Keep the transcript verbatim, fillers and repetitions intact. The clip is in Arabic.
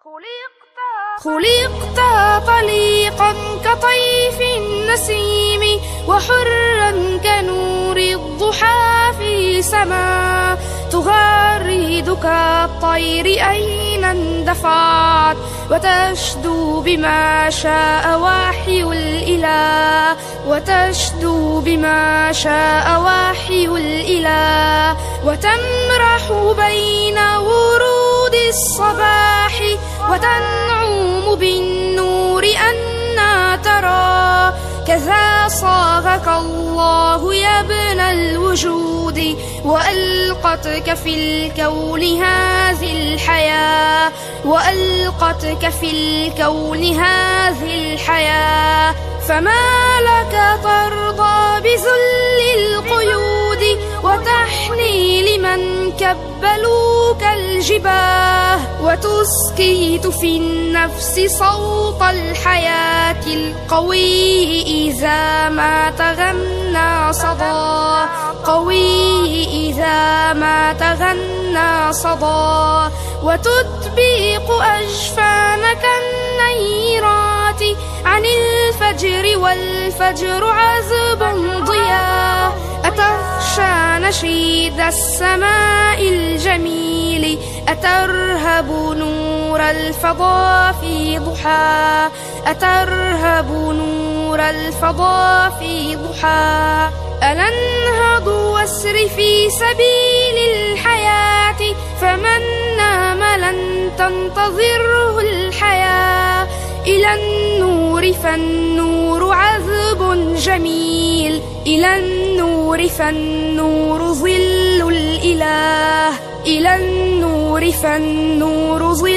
خلقت طليقا كطيف النسيم وحرا كنور الضحى في سماء تغرد كالطير أين اندفعت وتشدو بما شاء وحي الإله وتشدو بما شاء وحي الإله وتمرح بين ورود الصباح وتنعم بالنور أنا ترى كذا صاغك الله يا ابن الوجود وألقتك في الكون هذه الحياة وألقتك في الكون هذه الحياة فما لك ترضى بذل القيود وتحني لمن كبلوك الجباه وتسكت في النفس صوت الحياة القوي إذا ما تغنى صدى قوي إذا ما تغنى صدى وتطبق أجفانك النيرات عن الفجر والفجر عذب ضياء أتخشى نشيد السماء الجميل أترهب نور الفضاء في ضحى أترهب نور الفضاء في ضحى ألا انهض واسر في سبيل الحياة فمن نام لن تنتظره الحياة إلى النور فالنور عذب جميل إلى النور فالنور ظل الإله إلى النور فالنور ظل